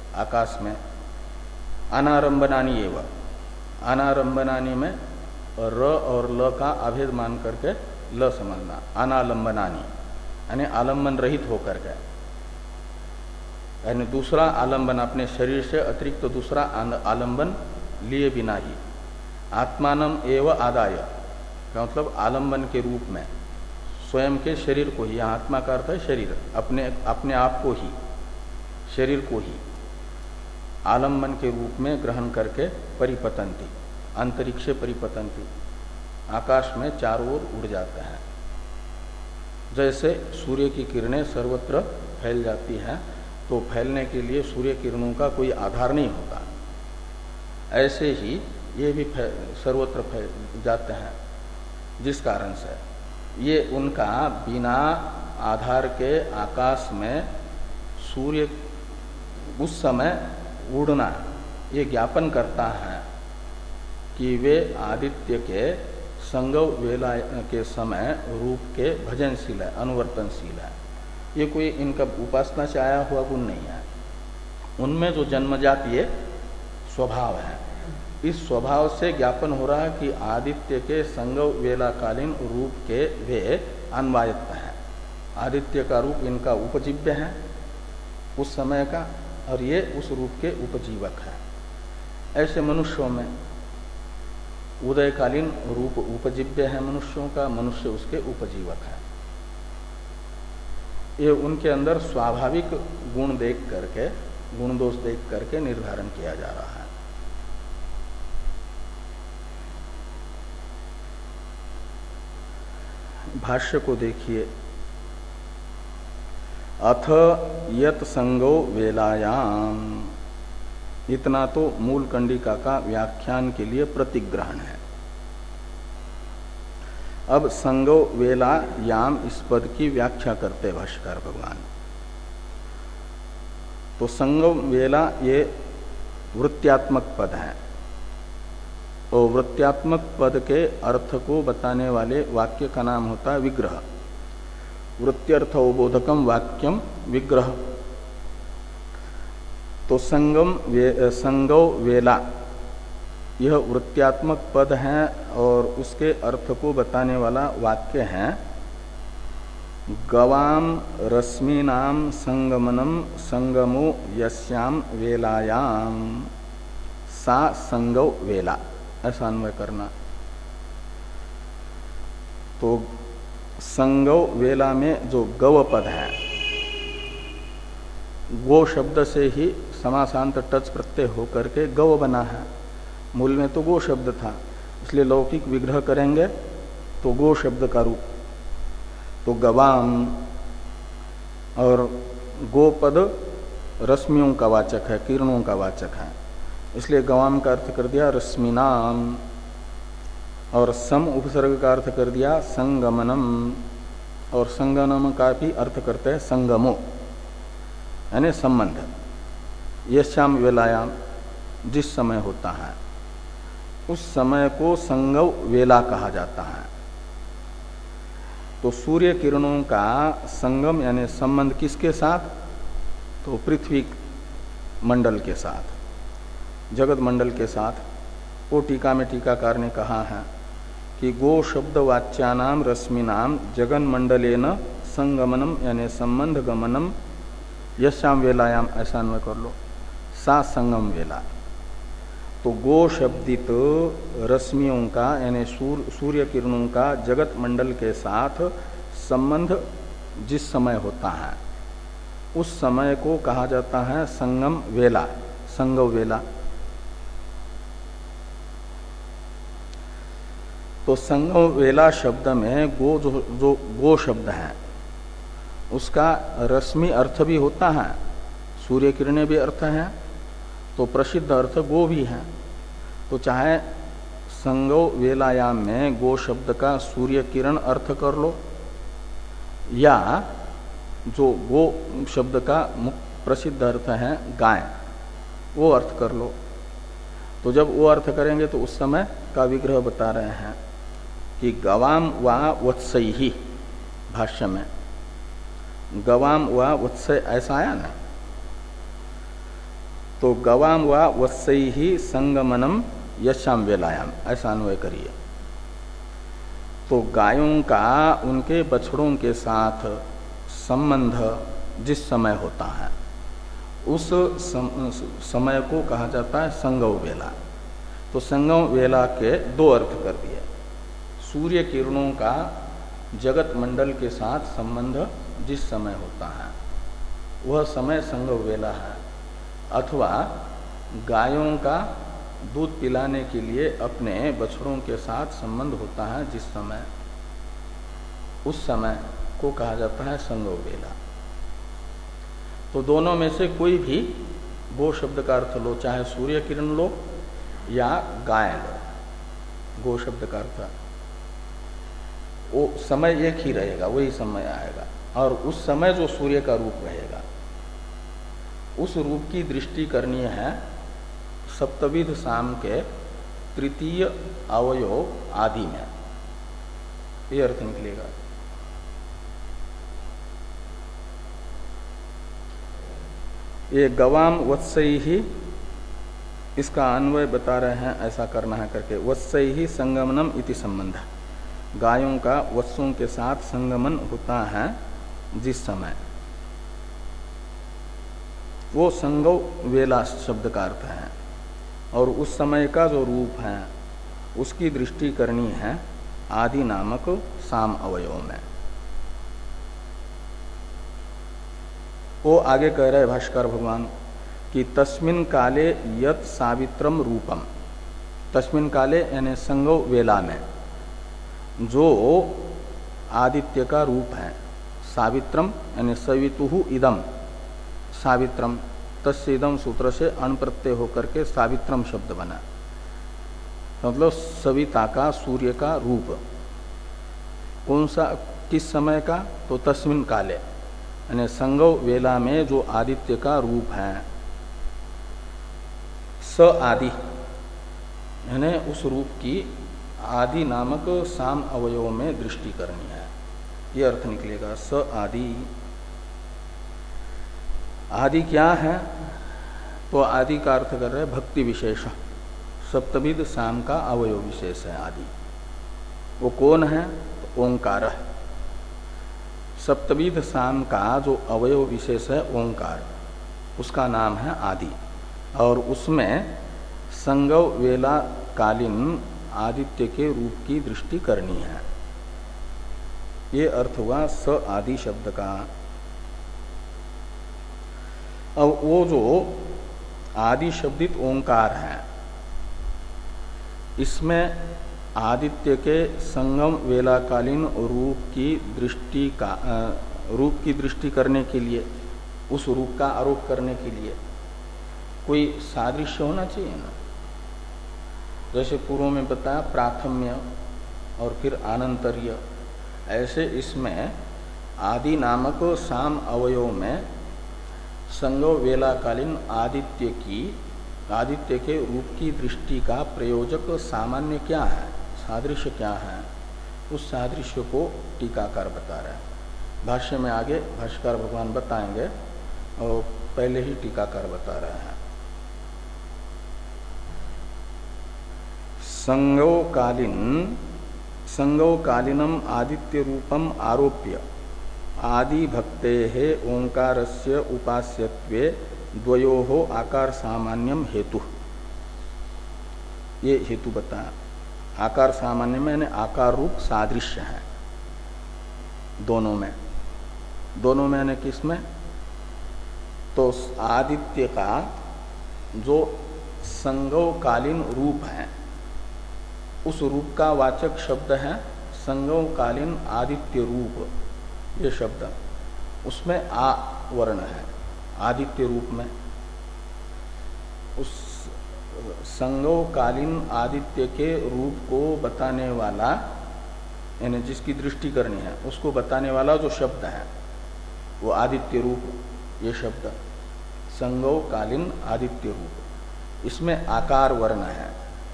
आकाश में। अनारंभनानी एवं, अनारंभनानी में र और ल का अभेद मान करके ल समझना। अनालंबनानी यानी आलंबन रहित होकर के, यानी दूसरा आलंबन अपने शरीर से अतिरिक्त तो दूसरा आलंबन लिए बिना ही। आत्मानम एव आदाय का मतलब आलंबन के रूप में स्वयं के शरीर को ही, यहाँ आत्मा का अर्थ है शरीर, अपने अपने आप को ही, शरीर को ही आलंबन के रूप में ग्रहण करके परिपतंती, अंतरिक्षे परिपतंती, आकाश में चारों ओर उड़ जाते हैं। जैसे सूर्य की किरणें सर्वत्र फैल जाती हैं, तो फैलने के लिए सूर्य किरणों का कोई आधार नहीं होता, ऐसे ही ये भी सर्वत्र फैल जाते हैं। जिस कारण से ये उनका बिना आधार के आकाश में सूर्य उस समय उड़ना ये ज्ञापन करता है कि वे आदित्य के संगव वेला के समय रूप के भजनशील है, अनुवर्तनशील है। ये कोई इनका उपासना से आया हुआ गुण नहीं है, उनमें जो जन्मजात ये स्वभाव है। इस स्वभाव से ज्ञापन हो रहा है कि आदित्य के संगव वेलाकालीन रूप के वे अन्वायत्त हैं। आदित्य का रूप इनका उपजीव्य है उस समय का, और ये उस रूप के उपजीवक है। ऐसे मनुष्यों में उदयकालीन रूप उपजीव्य है मनुष्यों का, मनुष्य उसके उपजीवक है। ये उनके अंदर स्वाभाविक गुण देख करके, गुण दोष देख करके निर्धारण किया जा रहा है। भाष्य को देखिए। अथ यत संगो वेलायाम, इतना तो मूल कंडिका का व्याख्यान के लिए प्रतिग्रहण है। अब संगो वेलायाम इस पद की व्याख्या करते भाष्यकार भगवान। तो संगो वेला ये वृत्त्यात्मक पद है, और वृत्त्यात्मक पद के अर्थ को बताने वाले वाक्य का नाम होता है विग्रह। वृत्त्यर्थोबोधकम वाक्यम विग्रह। तो संगम वे, संगो वेला यह वृत्त्यात्मक पद है, और उसके अर्थ को बताने वाला वाक्य है गवाम रश्मीनाम संगमनम संगमो यस्याम वेलायाम सा संगो वेला, ऐसा अन्वय करना। तो संगव वेला में जो गव पद है, गो शब्द से ही समासांत टच प्रत्यय होकर के गव बना है। मूल में तो गो शब्द था, इसलिए लौकिक विग्रह करेंगे तो गो शब्द का रूप। तो गवाम और गो पद रश्मियों का वाचक है, किरणों का वाचक है, इसलिए गवाम का अर्थ कर दिया रश्मिनाम, और सम उपसर्ग का अर्थ कर दिया संगमनम, और संगमनम का भी अर्थ करते हैं संगमो यानी संबंध। यश्याम वेलायाम जिस समय होता है उस समय को संगव वेला कहा जाता है। तो सूर्य किरणों का संगम यानी संबंध किसके साथ? तो पृथ्वी मंडल के साथ, जगत मंडल के साथ। वो टीका में टीकाकार ने कहा है कि गो शब्द वाच्यानाम रश्मिनाम जगन मंडलेन संगमनम यानी संबंध गमनम यश्याम वेलायाम, ऐसा अन्वय कर लो, सा संगम वेला। तो गो शब्दित रश्मियों का यानी सूर्य किरणों का जगत मंडल के साथ संबंध जिस समय होता है उस समय को कहा जाता है संगम वेला, संगव वेला। तो संगम वेला शब्द में गो जो, जो गो शब्द है उसका रश्मि अर्थ भी होता है, सूर्य किरणें भी अर्थ हैं, तो प्रसिद्ध अर्थ गो भी है। तो चाहे संगव वेलायाम में गो शब्द का सूर्य किरण अर्थ कर लो, या जो गो शब्द का मुख्य प्रसिद्ध अर्थ है गाय, वो अर्थ कर लो। तो जब वो अर्थ करेंगे तो उस समय का विग्रह बता रहे हैं कि गवाम वा वत्सई, भाष्य में गवाम वा वत्सय ऐसा आया ना, तो गवाम व वत्सई ही संगमनम यशाम वेलायाम, ऐसा अन्वय करिए। तो गायों का उनके बछड़ों के साथ संबंध जिस समय होता है उस सम, समय को कहा जाता है संगव वेला। तो संगम वेला के दो अर्थ कर दिए। सूर्य किरणों का जगत मंडल के साथ संबंध जिस समय होता है वह समय संगम वेला है, अथवा गायों का दूध पिलाने के लिए अपने बछड़ों के साथ संबंध होता है जिस समय, उस समय को कहा जाता है संगम वेला। तो दोनों में से कोई भी गो शब्द का अर्थ लो, चाहे सूर्य किरण लो या गाय लो, गो शब्द का अर्थ वो समय एक ही रहेगा, वही समय आएगा। और उस समय जो सूर्य का रूप रहेगा उस रूप की दृष्टि करनी है सप्तविध साम के तृतीय अवयव आदि में, ये अर्थ निकलेगा। ये गवाम वत्सई ही, इसका अन्वय बता रहे हैं, ऐसा करना है करके। वत्सई ही संगमनम इति संबंध, गायों का वत्सों के साथ संगमन होता है जिस समय, वो संगव वेला शब्द का अर्थ है। और उस समय का जो रूप है उसकी दृष्टि करनी है आदि नामक साम अवयव में। वो आगे कह रहे भाष्कर भगवान कि तस्मिन काले यत सावित्रम रूपम, तस्मिन काले यानी संगव वेला में जो आदित्य का रूप है, सावित्रम यानी सवितुहु इदम, सावित्रम तस्य इदम सूत्र से अण प्रत्यय होकर के सावित्रम शब्द बना, मतलब सविता का, सूर्य का रूप। कौन सा, किस समय का? तो तस्मिन काले यानी संगव वेला में जो आदित्य का रूप है, स आदि यानी उस रूप की आदि नामक साम अवयव में दृष्टि करनी है, ये अर्थ निकलेगा। स आदि, आदि क्या है? तो आदि का अर्थ कर रहे भक्ति विशेष, सप्तविध साम का अवयव विशेष है आदि। वो कौन है? तो ओंकार है। सप्तविध साम का जो अवयव विशेष है ओंकार, उसका नाम है आदि। और उसमें संगव वेला कालीन आदित्य के रूप की दृष्टि करनी है, ये अर्थ हुआ स आदि शब्द का। अब वो जो आदि शब्दित ओंकार है, इसमें आदित्य के संगम वेलाकालीन रूप की दृष्टि का रूप की दृष्टि करने के लिए, उस रूप का आरोप करने के लिए कोई सादृश्य होना चाहिए ना। जैसे पूर्व में बताया प्राथम्य और फिर आनंतर्य, ऐसे इसमें आदि नामक साम अवयव में संगव वेलाकालीन आदित्य की, आदित्य के रूप की दृष्टि का प्रयोजक सामान्य क्या है, सादृश्य क्या है, उस सादृश्य को टीकाकार बता रहे हैं। भाष्य में आगे भाष्यकार भगवान बताएंगे और पहले ही टीकाकार बता रहे हैं। संगवकालीन संगवकालीनम आदित्य रूपम आरोप्य आदि भक्ते है ओंकारस्य उपास्यत्वे द्वयोः आकार सामान्यम हेतु, ये हेतु बताया। आकार सामान्य में यानी आकार रूप सादृश्य है दोनों में, दोनों में यानी किसमें? तो आदित्य का जो संगवकालीन रूप है उस रूप का वाचक शब्द है संगवकालीन आदित्य रूप, ये शब्द, उसमें आ वर्ण है आदित्य रूप में। उस संगवकालीन आदित्य के रूप को बताने वाला, यानी जिसकी दृष्टि करनी है उसको बताने वाला जो शब्द है वो आदित्य रूप, ये शब्द संगवकालीन आदित्य रूप, इसमें आकार वर्ण है।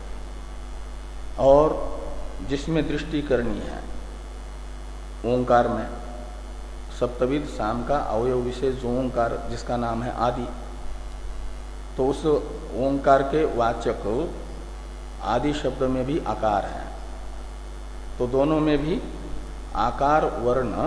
और जिसमें दृष्टि करनी है ओंकार में, सप्तविध साम का अवयव विशेष जो ओंकार जिसका नाम है आदि, तो उस ओंकार के वाचक आदि शब्द में भी आकार है, तो दोनों में भी आकार वर्ण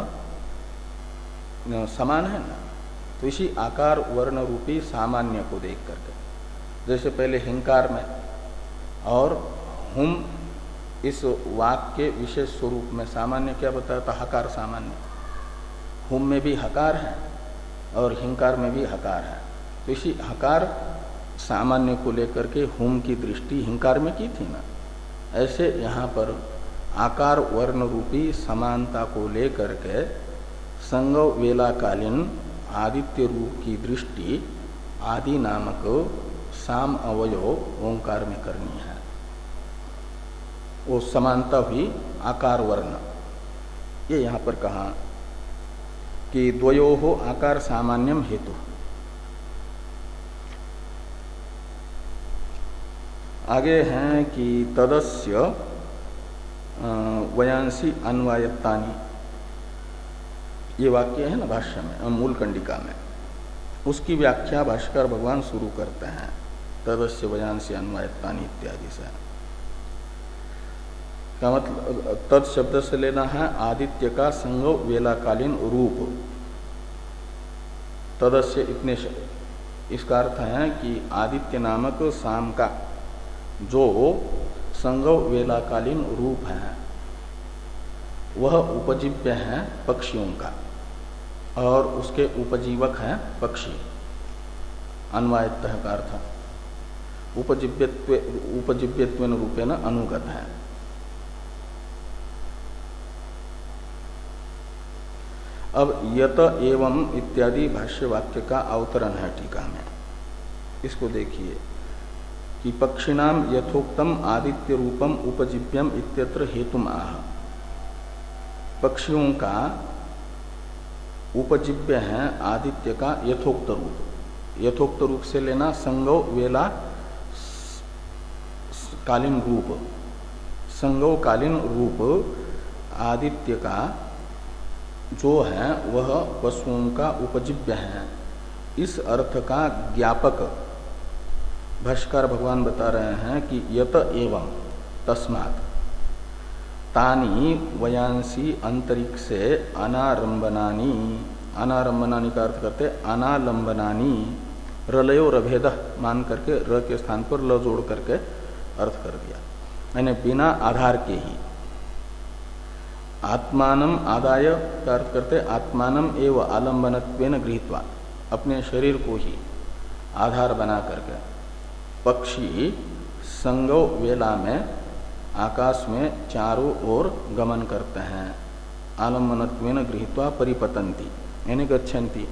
समान है ना। तो इसी आकार वर्ण रूपी सामान्य को देख करके, जैसे पहले हिंकार में और हुम इस वाक्य के विशेष स्वरूप में सामान्य क्या बताया था, हकार सामान्य। हुम में भी हकार है और हिंकार में भी हकार है, तो इसी हकार सामान्य को लेकर के हुम की दृष्टि हिंकार में की थी ना। ऐसे यहाँ पर आकार वर्ण रूपी समानता को लेकर के संगव वेलाकालीन आदित्य रूप की दृष्टि आदि नामक साम अवयव ओंकार में करनी है। वो समानता हुई आकार वर्ण। ये यहाँ पर कहा कि द्वयोः आकार सामान्यम हेतु। आगे हैं कि तदस्य वयांसी अन्वायत्तानि, ये वाक्य है ना भाष्य में, मूल कंडिका में, उसकी व्याख्या भाष्कर भगवान शुरू करते हैं तदस्य वयांसी अन्वायत्तानि इत्यादि से। का मतलब तद शब्द से लेना है आदित्य का संगव वेलाकालीन रूप। तदस्य इतने शब्द, इसका अर्थ है कि आदित्य नामक साम का जो संगव वेलाकालीन रूप है वह उपजीव्य है पक्षियों का, और उसके उपजीवक हैं पक्षी। अन्वायत्तः का अर्थ उपजीव्यत्व उपजीव्यत्वेन रूपेण अनुगत है। अब यत एवं इत्यादि भाष्य वाक्य का अवतरण है टीका में। इसको देखिए कि पक्षिणाम यथोक्तम आदित्य रूपम उपजीव्यम इत्यत्र हेतुम आह। पक्षियों का उपजीव्य है आदित्य का यथोक्त रूप। यथोक्त रूप से लेना संगव वेला कालीन रूप। संगव कालीन रूप आदित्य का जो है वह पशुओं का उपजीव्य है। इस अर्थ का ज्ञापक भाष्कर भगवान बता रहे हैं कि यत एवं तस्मात् तानी वयांसी अंतरिक्षे अनारंबनानी। अनारंबनानी का अर्थ करते अनालंबनानी, रलयो रभेद मान करके र के स्थान पर ल जोड़ करके अर्थ कर दिया, यानी बिना आधार के ही। आत्मानम आदाय का अर्थ करते आत्मानम एव आलंबनत्वेन गृहीत्वा, अपने शरीर को ही आधार बना करके पक्षी संगव वेला में आकाश में चारों ओर गमन करते हैं। आलम्बनत्वेन गृहीत्वा परिपतंती यानी गच्छन्ति।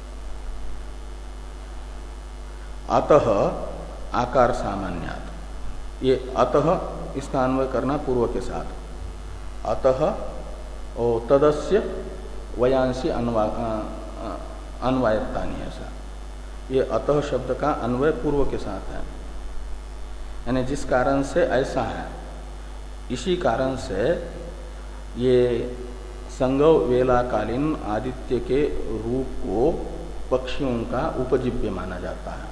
अतः आकार सामान्यात्, ये अतः इसका अन्वय करना पूर्व के साथ। अतः ओ तदस्य वयांसी अन्वा अन्वायत्तानि, ऐसा ये अतः शब्द का अन्वय पूर्व के साथ है, यानी जिस कारण से ऐसा है इसी कारण से ये संगव वेलाकालीन आदित्य के रूप को पक्षियों का उपजीव्य माना जाता है।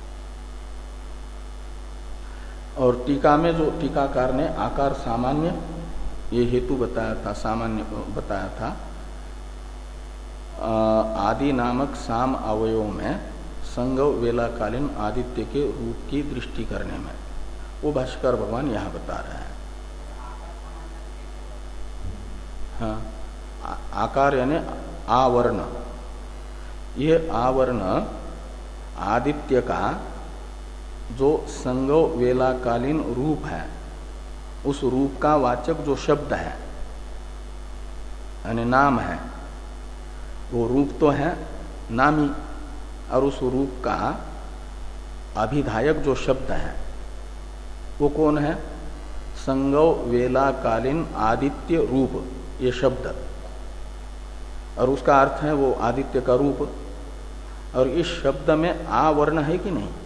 और टीका में जो टीकाकार ने आकार सामान्य ये हेतु बताया था, सामान्य बताया था आदि नामक साम अवयव में संगव वेलाकालीन आदित्य के रूप की दृष्टि करने में, वो भाष्कर भगवान यहाँ बता रहे हैं। हाँ, आकार यानी आवर्ण। ये आवर्ण आदित्य का जो संगव वेलाकालीन रूप है उस रूप का वाचक जो शब्द है यानी नाम है, वो रूप तो है नामी, और उस रूप का अभिधायक जो शब्द है वो कौन है? संगव वेलाकालीन आदित्य रूप, ये शब्द, और उसका अर्थ है वो आदित्य का रूप। और इस शब्द में आ वर्ण है कि नहीं?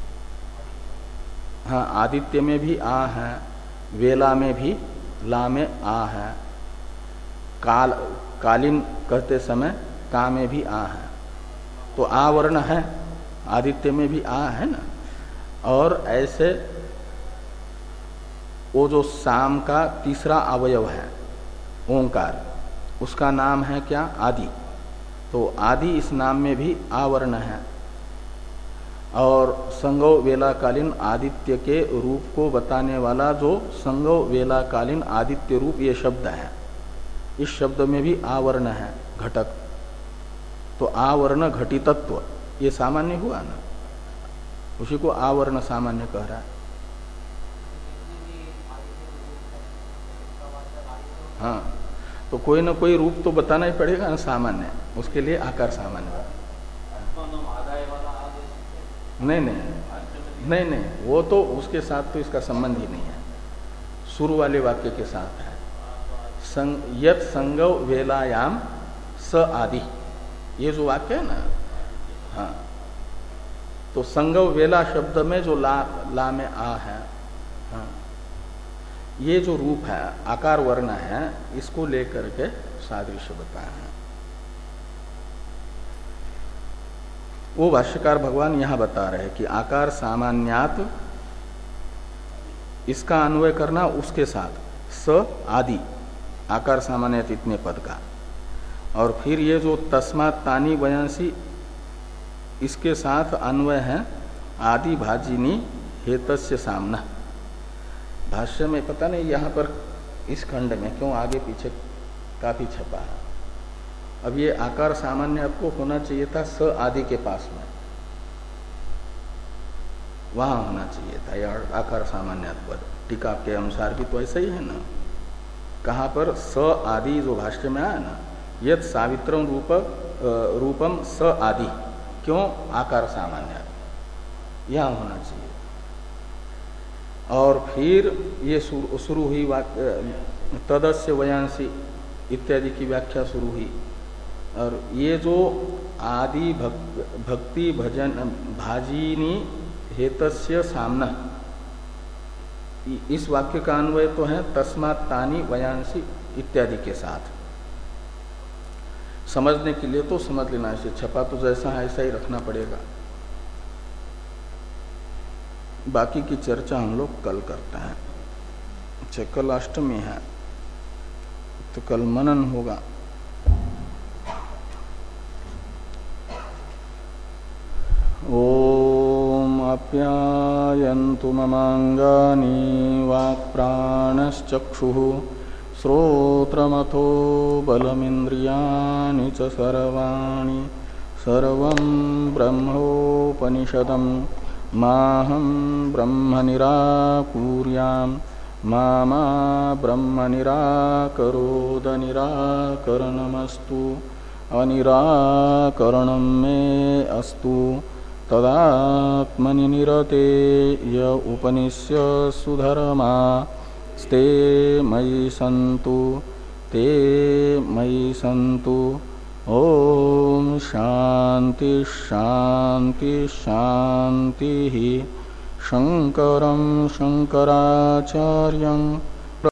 हाँ, आदित्य में भी आ है, वेला में भी ला में आ है, काल कालीन कहते समय का में भी आ है, तो आ वर्ण है। आदित्य में भी आ है ना। और ऐसे वो जो साम का तीसरा अवयव है ओंकार, उसका नाम है क्या? आदि। तो आदि इस नाम में भी आवर्ण है। और संगव वेलाकालीन आदित्य के रूप को बताने वाला जो संगव वेलाकालीन आदित्य रूप ये शब्द है, इस शब्द में भी आवर्ण है, घटक। तो आवर्ण घटितत्व ये सामान्य हुआ ना, उसी को आवर्ण सामान्य कह रहा है। हाँ, तो कोई ना कोई रूप तो बताना ही पड़ेगा ना सामान्य, उसके लिए आकार सामान्य। नहीं नहीं नहीं नहीं, वो तो उसके साथ तो इसका संबंध ही नहीं है, शुरू वाले वाक्य के साथ है। संग यत संगव वेलायाम स आदि, ये जो वाक्य है ना, हाँ, तो संगव वेला शब्द में जो ला ला में आ है, हाँ, ये जो रूप है आकार वर्ण है, इसको लेकर के सादृश्य बताया है। वो भाष्यकार भगवान यहां बता रहे हैं कि आकार सामान्यात, इसका अन्वय करना उसके साथ स आदि, आकार सामान्यात इतने पद का। और फिर ये जो तस्मात् तानि वयांसी, इसके साथ अन्वय है आदि भाजिनी हेतस्य सामना। भाष्य में पता नहीं यहाँ पर इस खंड में क्यों आगे पीछे काफी छपा है। अब ये आकार सामान्य आपको होना चाहिए था स आदि के पास में, वहां होना चाहिए था यार आकार सामान्य पद। टीका के अनुसार भी तो ऐसा ही है ना, कहाँ पर स आदि जो भाष्य में आया ना, यद सावित्रम रूप रूपम स आदि, क्यों? आकार सामान्य, यहां होना चाहिए। और फिर ये शुरू हुई वाक्य तदस्य वयांसी इत्यादि की व्याख्या शुरू हुई। और ये जो आदि भक, भक्ति भजन भाजिनी हेतस्य सामना, इस वाक्य का अन्वय तो है तस्मात् तानि वयांसी इत्यादि के साथ। समझने के लिए तो समझ लेना, इसे छपा तो जैसा है ऐसा ही रखना पड़ेगा। बाकी की चर्चा हम लोग कल करते हैं। अच्छा, कल अष्टमी है तो कल मनन होगा। ओम आप्यायन्तु ममांगानि वाक्प्राणश्चक्षुः श्रोत्रमथो बलमिन्द्रियाणि च सर्वाणि सर्वं ब्रह्मोपनिषदं माहं ब्रह्म निराकुर्यां मा मा ब्रह्म निराकरोद निराकरणमस्तु अनिराकरणं मे अस्तु तदात्मनि निरते य उपनिष्यसु धर्मा स्ते मयि सन्तु ते मयि सन्तु। ओम शांति शांति शांति। शंकरं शंकराचार्यं